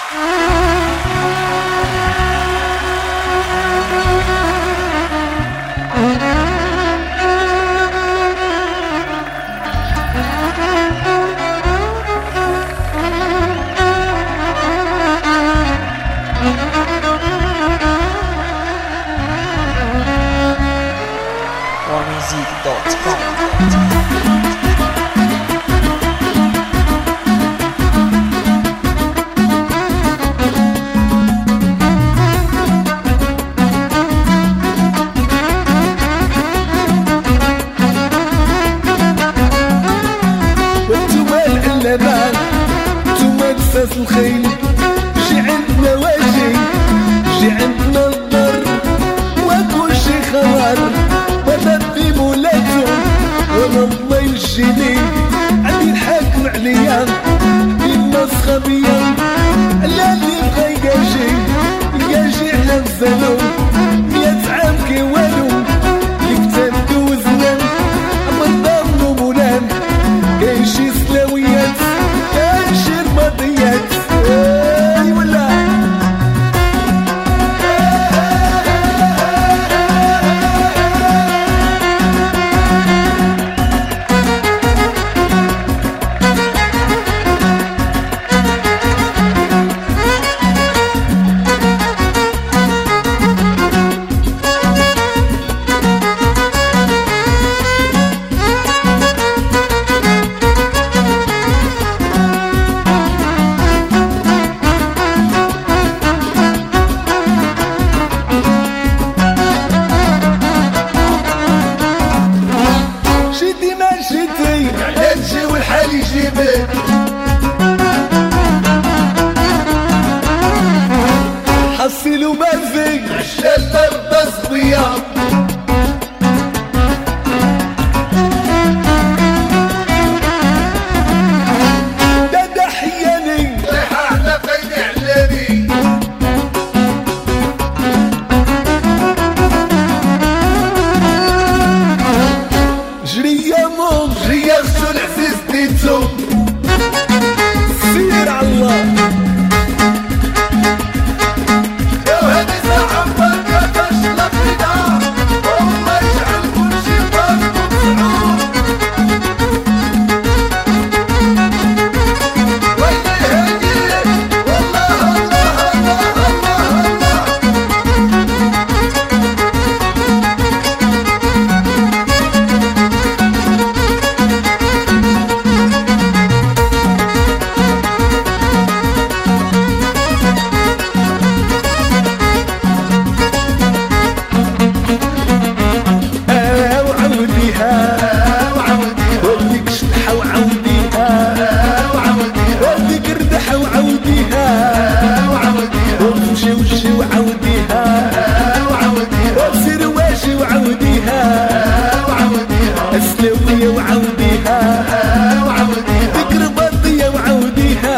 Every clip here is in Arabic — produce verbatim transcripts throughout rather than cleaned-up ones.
الخيل جي عندنا واجي جي عندنا الضر وكل شي خوار وانا في مولاتهم وانا الله يجيني عندي الحاكم عليا بالنسخة بيا لا اللي بغا يجي يجي على الزلو مية عام كي والو اللي كتاب دوزنا اما نضامنو مولان كاين شي سلاويات كاين شي رماديات اي ولا حصلوا مازق عشان بس بياض دادا حياني ريحة على فين اعلاني جري يا مام جري يا خشو العزيز ديتو سير على الله السلوية وعوديها ذكر بطية وعوديها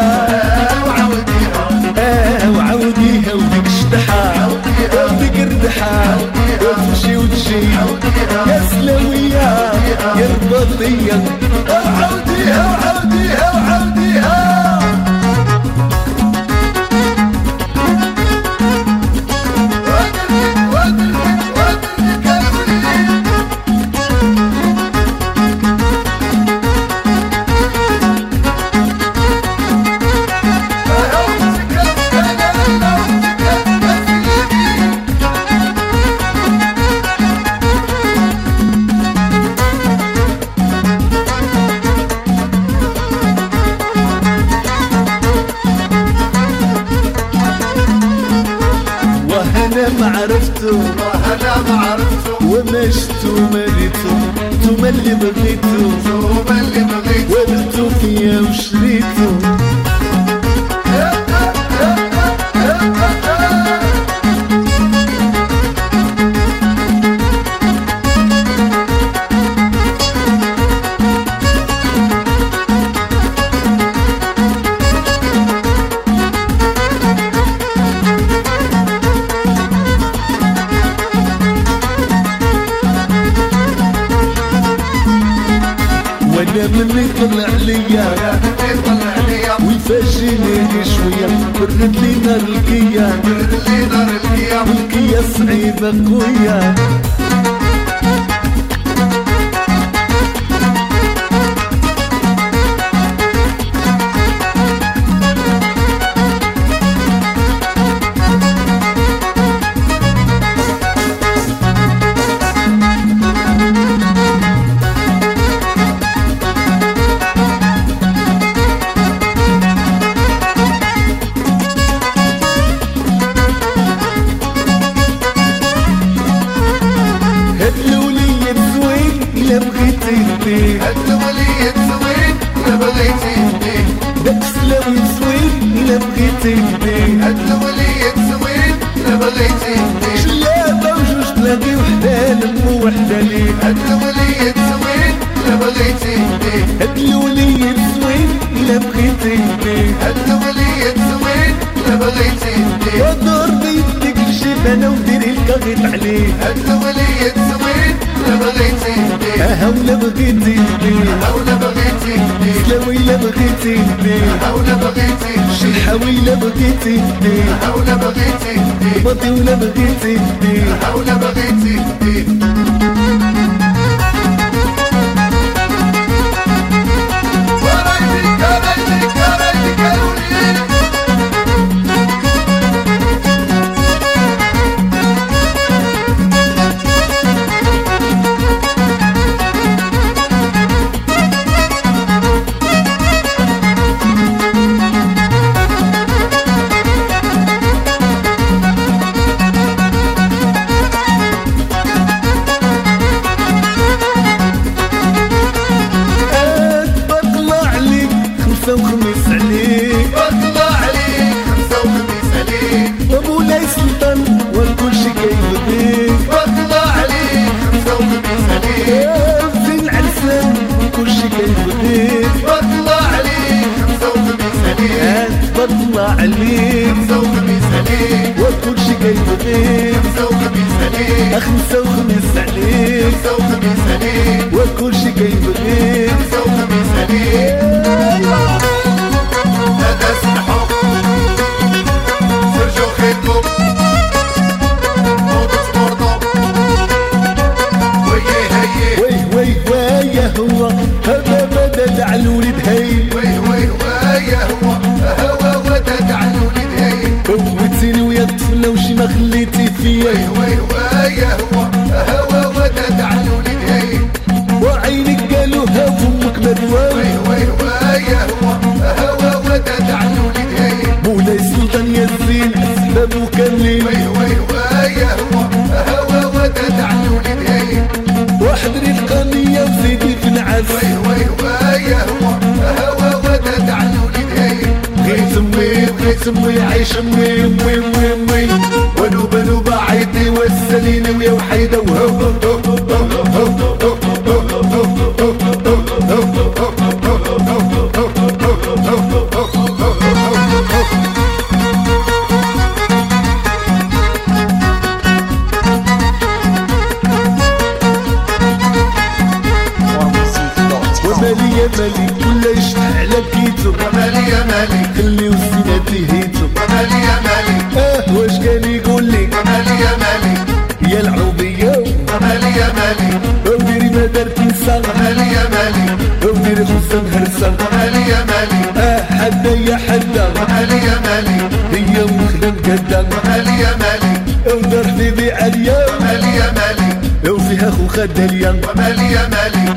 اه وعوديها وديك شطحة وديك ردحة وتمشي وتجي يا سلوية يا البطية وعوديها وعوديها وعوديها ما عرفتو وانا ما عرفتو وما شفتو ماليتو نتوما اللي بغيتو نتوما اللي بغيتو وبلتو فيا وشريتو عليك شوية برد لي نار الكيا برد لي نار الكيا والكيا صعيبة قوية إلا بغيتي بيه هاد الوليد زوين إلا بغيتي بيه داك السلاوي زوين إلا بغيتي بيه هاد الوليد زوين إلا بغيتي بيه شلابة وجوج تلاقي وحدة لم وحدة ليه هاد الوليد زوين إلا بغيتي بيه هاد الوليد زوين إلا بغيتي بيه هاد الوليد زوين إلا بغيتي بيه ودور بيدك الجبانة وديري الكاغيط عليه هاد الوليد زوين إلا بغيتي بيه ها ولا بغيتي بيه ها ولا بغيتي بيه سلاوي لا بغيتي بيه ها ولا بغيتي شلحاوي لا بغيتي بيه ها ولا بغيتي بيه باطي ولا بغيتي بيه ها ولا بغيتي بيه وخميس عليك بطلع عليك خمسة وخميس عليك ومولاي سلطان والكل شي كيبغيك بطلع عليك خمسة وخميس عليك زين عرسان والكل شي كيبغيك بطلع عليك خمسة وخميس عليك بطلع عليك خمسة وخميس عليك والكل شي كيبغيك خمسة وخميس عليك خمسة وخميس عليك خمسة وخميس عليك والكل شي كيبغيك خمسة وخميس عليك هذا اسمحوا سرجوا خيطكم موضة مرضى ويه هيه ويه ويه ويه هو هذا بدل على الولد هي ويه ويه ويه هو هوا ودد على الولد هي فوتيني ويا الطفلة وشي ما خليتي فيا ويه ويه ويه هو هوا ودد على الولد هي وعينك قالوها فمك مدوى ويه ويه ويه هو هوا ودد على الولد هي مولاي سلطان يا الزين اسبابه كاملين ويه ويه ويه هو هوا ودد على الولد هي وحضري القانية وزيدي في العز ويه ويه ويه هو هوا ودد على الولد هي بغيت امي بغيت امي عايش امي امي امي امي ونوبة نوبة عيطي وسليني ويا وحيدة وهو ومالي يا مالي كله يشتح على كيتو مالي يا مالي خليو السنة هيتو مالي يا مالي اه واش كان يقول لي مالي يا مالي يا العروبية مالي يا مالي وديري ما دارت نسا مالي يا مالي وديري خصا هرسا مالي يا مالي اه حدا يا حدا مالي يا مالي هي مخدم كدا مالي يا مالي ودار حبيبي عليا مالي يا مالي وفيها خو خداليا مالي يا مالي